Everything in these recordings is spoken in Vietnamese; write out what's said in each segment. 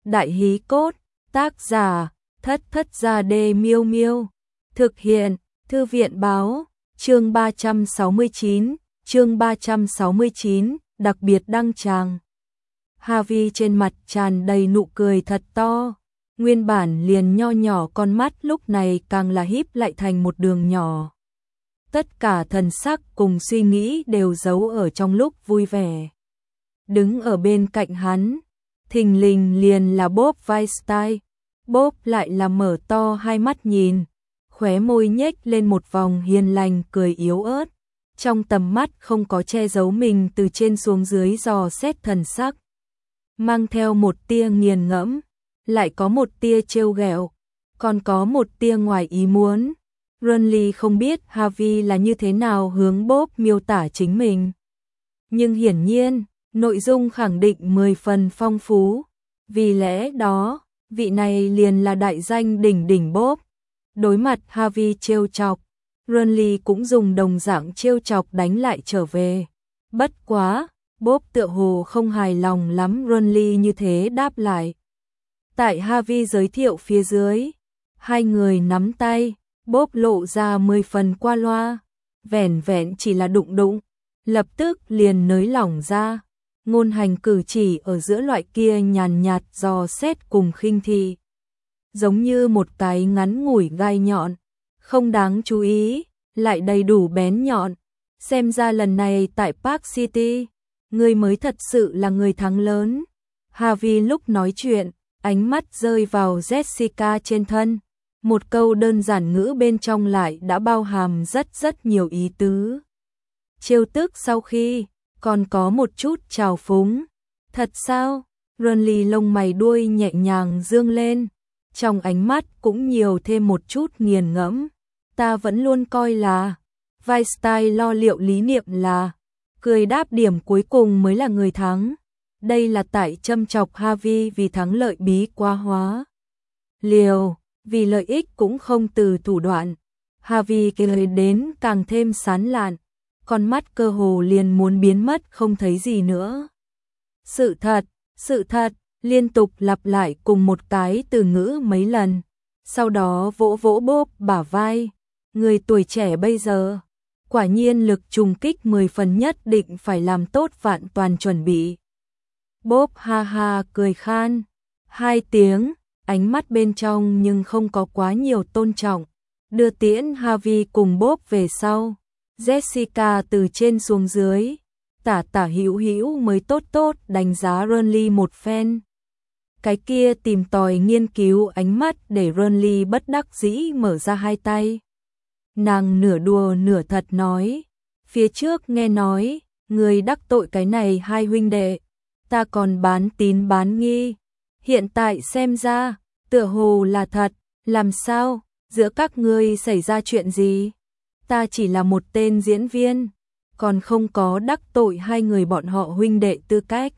Đại hí cốt, tác giả, Thất Thất Gia Đê Miêu Miêu. Thực hiện, Thư viện báo, chương 369, đặc biệt đăng tràng. Harvey trên mặt tràn đầy nụ cười thật to, nguyên bản liền nho nhỏ con mắt lúc này càng là híp lại thành một đường nhỏ. Tất cả thần sắc cùng suy nghĩ đều giấu ở trong lúc vui vẻ. Đứng ở bên cạnh hắn, thình lình liền là Bob Weinstein. Bob lại là mở to hai mắt nhìn, khóe môi nhếch lên một vòng hiền lành cười yếu ớt, trong tầm mắt không có che giấu mình từ trên xuống dưới dò xét thần sắc, mang theo một tia nghiền ngẫm, lại có một tia trêu ghẹo, còn có một tia ngoài ý muốn. Ronly không biết Harvey là như thế nào hướng Bob miêu tả chính mình, nhưng hiển nhiên, nội dung khẳng định 10 phần phong phú, vì lẽ đó, vị này liền là đại danh đỉnh đỉnh Bob. Đối mặt Harvey trêu chọc, Ronly cũng dùng đồng dạng trêu chọc đánh lại trở về. Bất quá, Bob tựa hồ không hài lòng lắm Ronly như thế đáp lại. Tại Harvey giới thiệu phía dưới, hai người nắm tay, Bob lộ ra 10 phần qua loa, vẻn vẹn chỉ là đụng đụng, lập tức liền nới lỏng ra. Ngôn hành cử chỉ ở giữa loại kia nhàn nhạt dò xét cùng khinh thị, giống như một cái ngắn ngủi gai nhọn, không đáng chú ý, lại đầy đủ bén nhọn. Xem ra lần này tại Park City, ngươi mới thật sự là người thắng lớn. Harvey lúc nói chuyện, ánh mắt rơi vào Jessica trên thân, một câu đơn giản ngữ bên trong lại đã bao hàm rất nhiều ý tứ. Trêu tức sau khi còn có một chút trào phúng. Thật sao? Ronly lông mày đuôi nhẹ nhàng dương lên, trong ánh mắt cũng nhiều thêm một chút nghiền ngẫm. Ta vẫn luôn coi là Weinstein lo liệu lý niệm là cười đáp điểm cuối cùng mới là người thắng. Đây là tại châm chọc Harvey vì thắng lợi bí quá hóa liều, vì lợi ích cũng không từ thủ đoạn. Harvey cười đến càng thêm sán lạn, con mắt cơ hồ liền muốn biến mất không thấy gì nữa. Sự thật, liên tục lặp lại cùng một cái từ ngữ mấy lần, sau đó vỗ vỗ Bob bả vai. Người tuổi trẻ bây giờ, quả nhiên lực trùng kích 10 phần, nhất định phải làm tốt vạn toàn chuẩn bị. Bob ha ha cười khan, 2 tiếng, ánh mắt bên trong nhưng không có quá nhiều tôn trọng, đưa tiễn Harvey cùng Bob về sau. Jessica từ trên xuống dưới, tả hữu hữu mới tốt đánh giá Ronly một phen. Cái kia tìm tòi nghiên cứu ánh mắt để Ronly bất đắc dĩ mở ra hai tay. Nàng nửa đùa nửa thật nói, phía trước nghe nói, người đắc tội cái này hai huynh đệ, ta còn bán tín bán nghi. Hiện tại xem ra, tựa hồ là thật, làm sao, giữa các ngươi xảy ra chuyện gì? Ta chỉ là một tên diễn viên, còn không có đắc tội hai người bọn họ huynh đệ tư cách.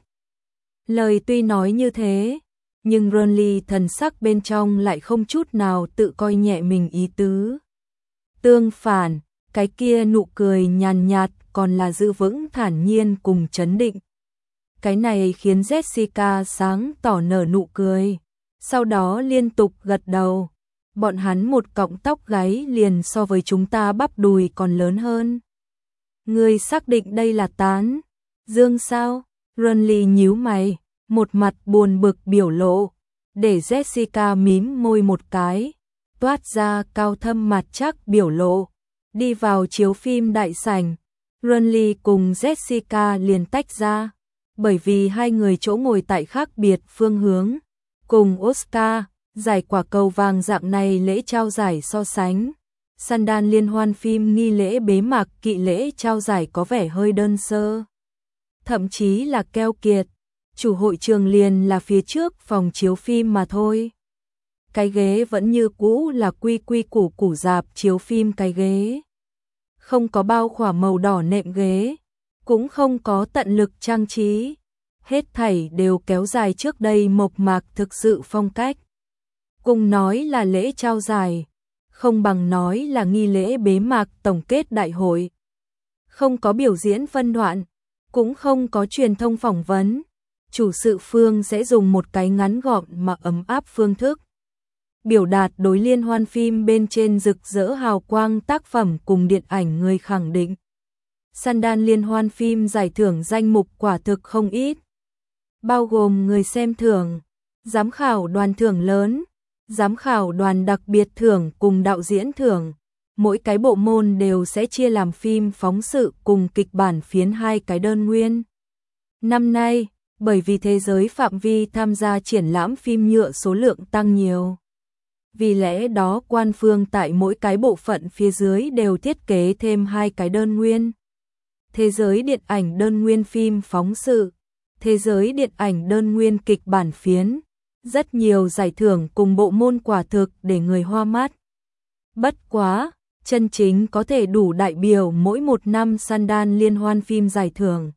Lời tuy nói như thế, nhưng Ronly thần sắc bên trong lại không chút nào tự coi nhẹ mình ý tứ. Tương phản, cái kia nụ cười nhàn nhạt còn là giữ vững thản nhiên cùng chấn định. Cái này khiến Jessica sáng tỏ nở nụ cười, sau đó liên tục gật đầu. Bọn hắn một cọng tóc gáy liền so với chúng ta bắp đùi còn lớn hơn. Ngươi xác định đây là tán dương sao? Ronly nhíu mày, một mặt buồn bực biểu lộ, để Jessica mím môi một cái, toát ra cao thâm mặt chắc biểu lộ. Đi vào chiếu phim đại sảnh, Ronly cùng Jessica liền tách ra, bởi vì hai người chỗ ngồi tại khác biệt phương hướng. Cùng Oscar giải quả cầu vàng dạng này lễ trao giải so sánh, Sundance liên hoan phim nghi lễ bế mạc kỵ lễ trao giải có vẻ hơi đơn sơ, thậm chí là keo kiệt. Chủ hội trường liền là phía trước phòng chiếu phim mà thôi. Cái ghế vẫn như cũ là quy củ rạp chiếu phim cái ghế, không có bao khỏa màu đỏ nệm ghế, cũng không có tận lực trang trí, hết thảy đều kéo dài trước đây mộc mạc thực sự phong cách. Cùng nói là lễ trao giải, không bằng nói là nghi lễ bế mạc tổng kết đại hội. Không có biểu diễn phân đoạn, cũng không có truyền thông phỏng vấn, chủ sự Phương sẽ dùng một cái ngắn gọn mà ấm áp phương thức biểu đạt đối liên hoan phim bên trên rực rỡ hào quang tác phẩm cùng điện ảnh người khẳng định. Sundance liên hoan phim giải thưởng danh mục quả thực không ít, bao gồm người xem thưởng, giám khảo đoàn thưởng lớn, giám khảo đoàn đặc biệt thưởng cùng đạo diễn thưởng. Mỗi cái bộ môn đều sẽ chia làm phim phóng sự cùng kịch bản phiến hai cái đơn nguyên. Năm nay, bởi vì thế giới phạm vi tham gia triển lãm phim nhựa số lượng tăng nhiều. Vì lẽ đó quan phương tại mỗi cái bộ phận phía dưới đều thiết kế thêm hai cái đơn nguyên. Thế giới điện ảnh đơn nguyên phim phóng sự, thế giới điện ảnh đơn nguyên kịch bản phiến. Rất nhiều giải thưởng cùng bộ môn quả thực để người hoa mắt. Bất quá, chân chính có thể đủ đại biểu mỗi một năm Sundance liên hoan phim giải thưởng.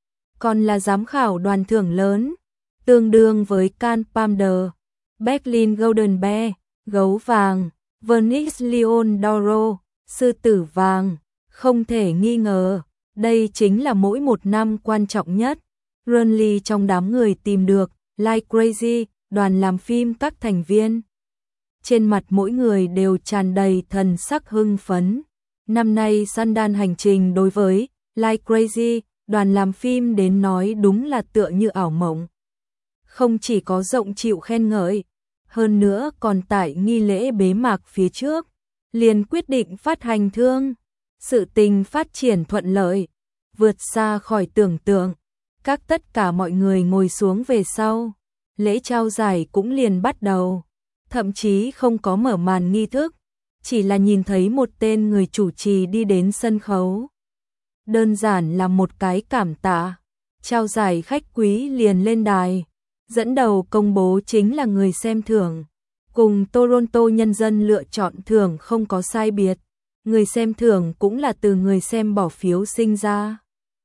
Còn là giám khảo đoàn thưởng lớn, tương đương với Cannes Palme d'Or, Berlin Golden Bear, Gấu Vàng, Venice Lion d'Oro, Sư Tử Vàng. Không thể nghi ngờ, đây chính là mỗi một năm quan trọng nhất. Runley trong đám người tìm được, Like Crazy, đoàn làm phim các thành viên. Trên mặt mỗi người đều tràn đầy thần sắc hưng phấn. Năm nay Sundance hành trình đối với Like Crazy, đoàn làm phim đến nói đúng là tựa như ảo mộng. Không chỉ có rộng chịu khen ngợi, hơn nữa còn tại nghi lễ bế mạc phía trước, liền quyết định phát hành thương. Sự tình phát triển thuận lợi, vượt xa khỏi tưởng tượng. Tất cả mọi người ngồi xuống về sau, lễ trao giải cũng liền bắt đầu. Thậm chí không có mở màn nghi thức, chỉ là nhìn thấy một tên người chủ trì đi đến sân khấu. Đơn giản là một cái cảm tạ, trao giải khách quý liền lên đài. Dẫn đầu công bố chính là người xem thưởng, cùng Toronto nhân dân lựa chọn thưởng không có sai biệt. Người xem thưởng cũng là từ người xem bỏ phiếu sinh ra.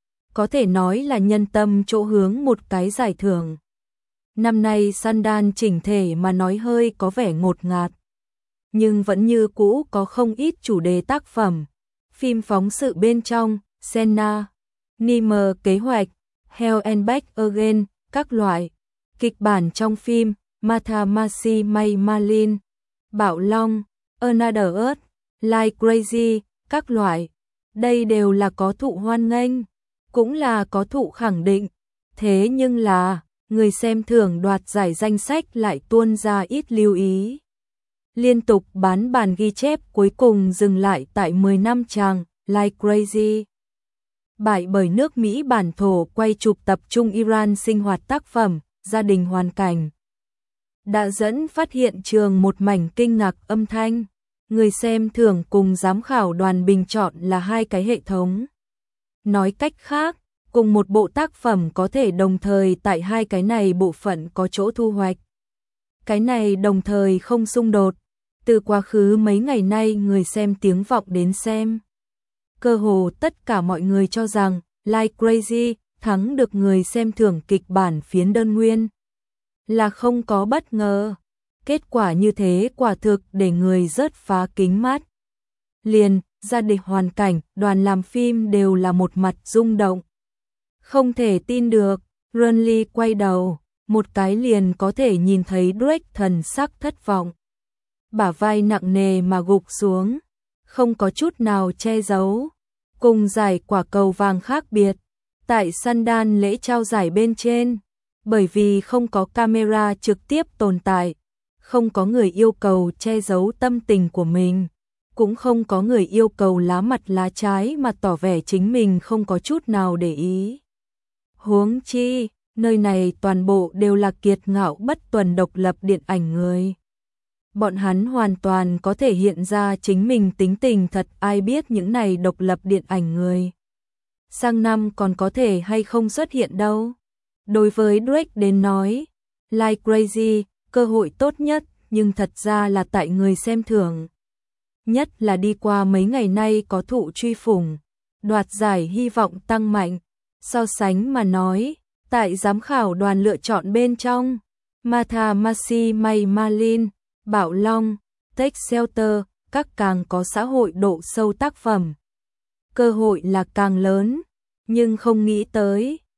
Có thể nói là nhân tâm chỗ hướng một cái giải thưởng. Năm nay Sundance chỉnh thể mà nói hơi có vẻ ngột ngạt, nhưng vẫn như cũ có không ít chủ đề tác phẩm. Phim phóng sự bên trong, Senna, Nîmes kế hoạch, Hell and Back Again, các loại. Kịch bản trong phim, Martha Marcy May Marlin, Bạo Long, Another Earth, Like Crazy, các loại. Đây đều là có thụ hoan nghênh, cũng là có thụ khẳng định. Thế nhưng là, người xem thưởng đoạt giải danh sách lại tuôn ra ít lưu ý. Liên tục bán bản ghi chép cuối cùng dừng lại tại 10 năm chàng, Like Crazy. Bại bởi nước Mỹ bản thổ quay chụp tập trung Iran sinh hoạt tác phẩm, gia đình hoàn cảnh. Đã dẫn phát hiện trường một mảnh kinh ngạc âm thanh. Người xem thưởng cùng giám khảo đoàn bình chọn là hai cái hệ thống. Nói cách khác, cùng một bộ tác phẩm có thể đồng thời tại hai cái này bộ phận có chỗ thu hoạch. Cái này đồng thời không xung đột. Từ quá khứ mấy ngày nay người xem tiếng vọng đến xem. Cơ hồ tất cả mọi người cho rằng Like Crazy thắng được người xem thưởng kịch bản phiến đơn nguyên. Là không có bất ngờ. Kết quả như thế quả thực để người rớt phá kính mắt. Liền, gia đình hoàn cảnh, đoàn làm phim đều là một mặt rung động. Không thể tin được, Runley quay đầu, một cái liền có thể nhìn thấy Drake thần sắc thất vọng. Bả vai nặng nề mà gục xuống, không có chút nào che giấu. Cùng giải quả cầu vàng khác biệt, tại Sundance lễ trao giải bên trên, bởi vì không có camera trực tiếp tồn tại, không có người yêu cầu che giấu tâm tình của mình, cũng không có người yêu cầu lá mặt lá trái mà tỏ vẻ chính mình không có chút nào để ý. Huống chi, nơi này toàn bộ đều là kiệt ngạo bất tuần độc lập điện ảnh người. Bọn hắn hoàn toàn có thể hiện ra chính mình tính tình thật, ai biết những này độc lập điện ảnh người. Sang năm còn có thể hay không xuất hiện đâu. Đối với Drake đến nói, Like Crazy, cơ hội tốt nhất, nhưng thật ra là tại người xem thưởng. Nhất là đi qua mấy ngày nay có thụ truy phủng, đoạt giải hy vọng tăng mạnh. So sánh mà nói, tại giám khảo đoàn lựa chọn bên trong, Martha Marcy May Marlin, Bạo Long, Take Shelter, các càng có xã hội độ sâu tác phẩm. Cơ hội là càng lớn, nhưng không nghĩ tới,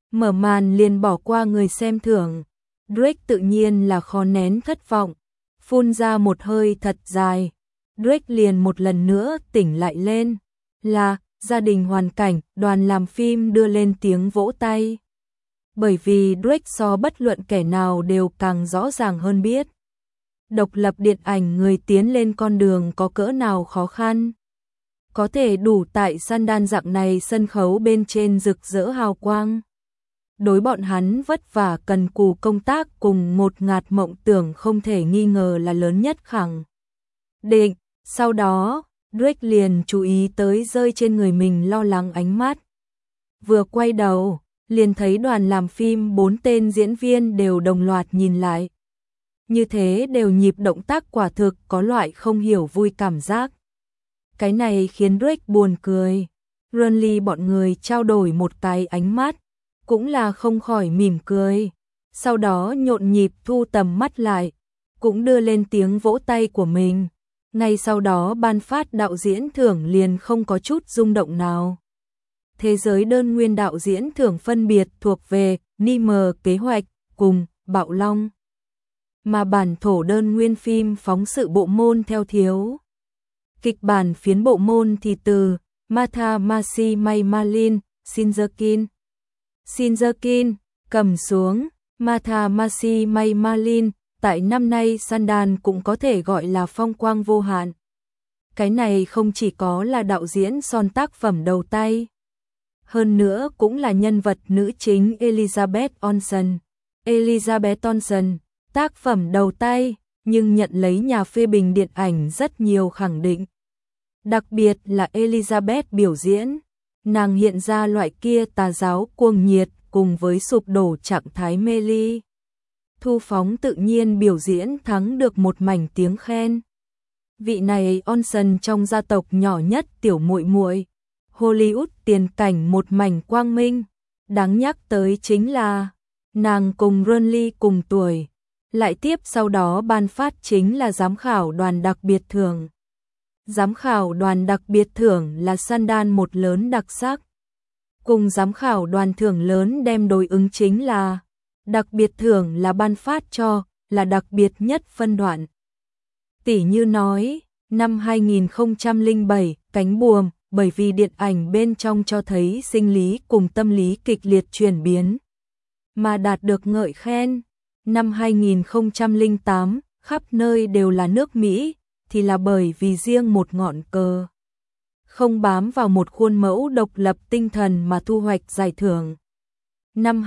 Mở màn liền bỏ qua người xem thưởng. Drake tự nhiên là khó nén thất vọng, phun ra một hơi thật dài. Drake liền một lần nữa tỉnh lại lên. Là gia đình hoàn cảnh, đoàn làm phim đưa lên tiếng vỗ tay. Bởi vì Drake so bất luận kẻ nào đều càng rõ ràng hơn biết độc lập điện ảnh người tiến lên con đường có cỡ nào khó khăn. Có thể đủ tại Sundance dạng này sân khấu bên trên rực rỡ hào quang. Đối bọn hắn vất vả cần cù công tác cùng một ngạt mộng tưởng không thể nghi ngờ là lớn nhất khẳng định. Sau đó, Drake liền chú ý tới rơi trên người mình lo lắng ánh mắt. Vừa quay đầu, liền thấy đoàn làm phim 4 tên diễn viên đều đồng loạt nhìn lại. Như thế đều nhịp động tác quả thực có loại không hiểu vui cảm giác. Cái này khiến Drake buồn cười. Renly bọn người trao đổi một cái ánh mắt, cũng là không khỏi mỉm cười. Sau đó nhộn nhịp thu tầm mắt lại, cũng đưa lên tiếng vỗ tay của mình. Ngay sau đó ban phát đạo diễn thưởng liền không có chút rung động nào. Thế giới đơn nguyên đạo diễn thưởng phân biệt thuộc về NIM kế hoạch cùng Bạo Long. Mà bản thổ đơn nguyên phim phóng sự bộ môn theo thiếu. Kịch bản phiến bộ môn thì từ Martha Masi May Malin, Shinzekin cầm xuống. Martha Masi May Malin tại năm nay Sundance cũng có thể gọi là phong quang vô hạn. Cái này không chỉ có là đạo diễn son tác phẩm đầu tay, hơn nữa cũng là nhân vật nữ chính Elizabeth Olsen. Elizabeth Olsen, tác phẩm đầu tay, nhưng nhận lấy nhà phê bình điện ảnh rất nhiều khẳng định. Đặc biệt là Elizabeth biểu diễn, nàng hiện ra loại kia tà giáo cuồng nhiệt cùng với sụp đổ trạng thái mê ly. Thu Phóng tự nhiên biểu diễn thắng được một mảnh tiếng khen. Vị này Olsen trong gia tộc nhỏ nhất tiểu muội muội, Hollywood tiền cảnh một mảnh quang minh. Đáng nhắc tới chính là nàng cùng Renly cùng tuổi, lại tiếp sau đó ban phát chính là giám khảo đoàn đặc biệt thưởng. Giám khảo đoàn đặc biệt thưởng là Sundance một lớn đặc sắc. Cùng giám khảo đoàn thưởng lớn đem đối ứng chính là đặc biệt thưởng là ban phát cho là đặc biệt nhất phân đoạn. Tỷ như nói, năm 2007, Cánh buồm, bởi vì điện ảnh bên trong cho thấy sinh lý cùng tâm lý kịch liệt chuyển biến, mà đạt được ngợi khen. Năm 2008, khắp nơi đều là nước Mỹ, thì là bởi vì riêng một ngọn cờ không bám vào một khuôn mẫu độc lập tinh thần mà thu hoạch giải thưởng. Năm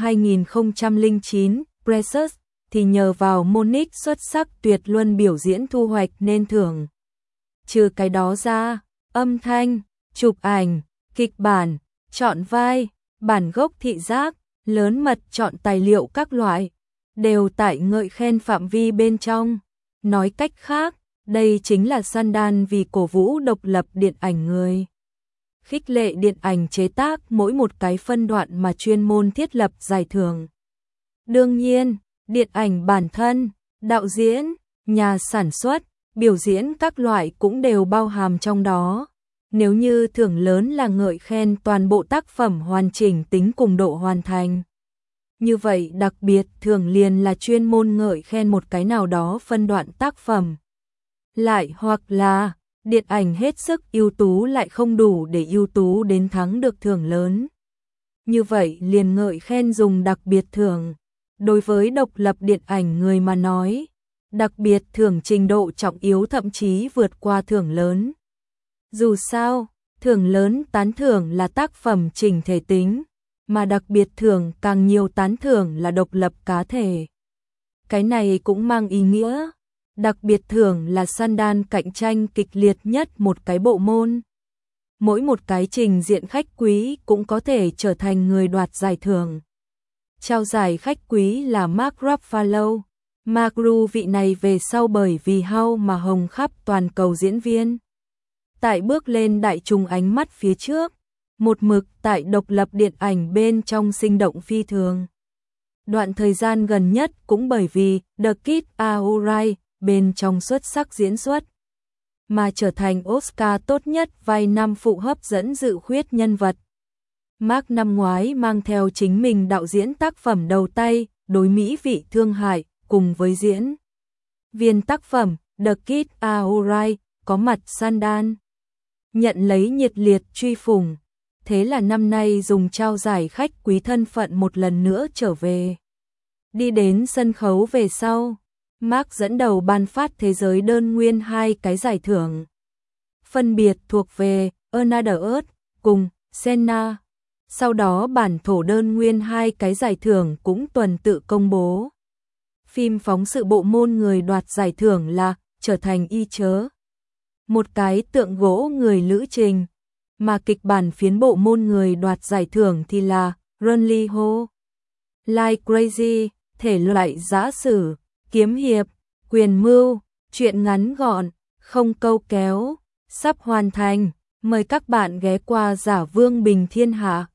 2009, Precious thì nhờ vào Monique xuất sắc tuyệt luân biểu diễn thu hoạch nên thưởng. Trừ cái đó ra, âm thanh, chụp ảnh, kịch bản, chọn vai, bản gốc thị giác, lớn mật chọn tài liệu các loại, đều tại ngợi khen phạm vi bên trong. Nói cách khác, đây chính là Sundance vì cổ vũ độc lập điện ảnh người. Khích lệ điện ảnh chế tác mỗi một cái phân đoạn mà chuyên môn thiết lập giải thưởng. Đương nhiên, điện ảnh bản thân, đạo diễn, nhà sản xuất, biểu diễn các loại cũng đều bao hàm trong đó. Nếu như thưởng lớn là ngợi khen toàn bộ tác phẩm hoàn chỉnh tính cùng độ hoàn thành, như vậy đặc biệt thưởng liền là chuyên môn ngợi khen một cái nào đó phân đoạn tác phẩm. Lại hoặc là điện ảnh hết sức ưu tú lại không đủ để ưu tú đến thắng được thưởng lớn, như vậy liền ngợi khen dùng đặc biệt thưởng. Đối với độc lập điện ảnh người mà nói, đặc biệt thưởng trình độ trọng yếu thậm chí vượt qua thưởng lớn. Dù sao, thưởng lớn tán thưởng là tác phẩm chỉnh thể tính, mà đặc biệt thưởng càng nhiều tán thưởng là độc lập cá thể. Cái này cũng mang ý nghĩa, đặc biệt thưởng là Sundance cạnh tranh kịch liệt nhất một cái bộ môn. Mỗi một cái trình diện khách quý cũng có thể trở thành người đoạt giải thưởng. Trao giải khách quý là Mark Ruffalo. Mark Ruffalo vị này về sau bởi vì How mà hồng khắp toàn cầu diễn viên. Tại bước lên đại chúng ánh mắt phía trước, một mực tại độc lập điện ảnh bên trong sinh động phi thường. Đoạn thời gian gần nhất cũng bởi vì The Kid Are Alright bên trong xuất sắc diễn xuất, mà trở thành Oscar tốt nhất vai nam phụ hấp dẫn dự khuyết nhân vật. Mark năm ngoái mang theo chính mình đạo diễn tác phẩm đầu tay, Đối Mỹ Vị Thương Hại, cùng với diễn viên tác phẩm The Kids Are Alright, có mặt Sandan, nhận lấy nhiệt liệt truy phủng. Thế là năm nay dùng trao giải khách quý thân phận một lần nữa trở về. Đi đến sân khấu về sau, Mark dẫn đầu ban phát thế giới đơn nguyên 2 cái giải thưởng. Phân biệt thuộc về Another Earth cùng Senna. Sau đó bản thổ đơn nguyên 2 cái giải thưởng cũng tuần tự công bố. Phim phóng sự bộ môn người đoạt giải thưởng là Trở Thành Y Chớ, một cái tượng gỗ người lữ trình, mà kịch bản phiến bộ môn người đoạt giải thưởng thì là Run Lee Ho, Like Crazy, thể loại giã sử, kiếm hiệp, quyền mưu, truyện ngắn gọn, không câu kéo, sắp hoàn thành. Mời các bạn ghé qua Giả Vương Bình Thiên Hạ.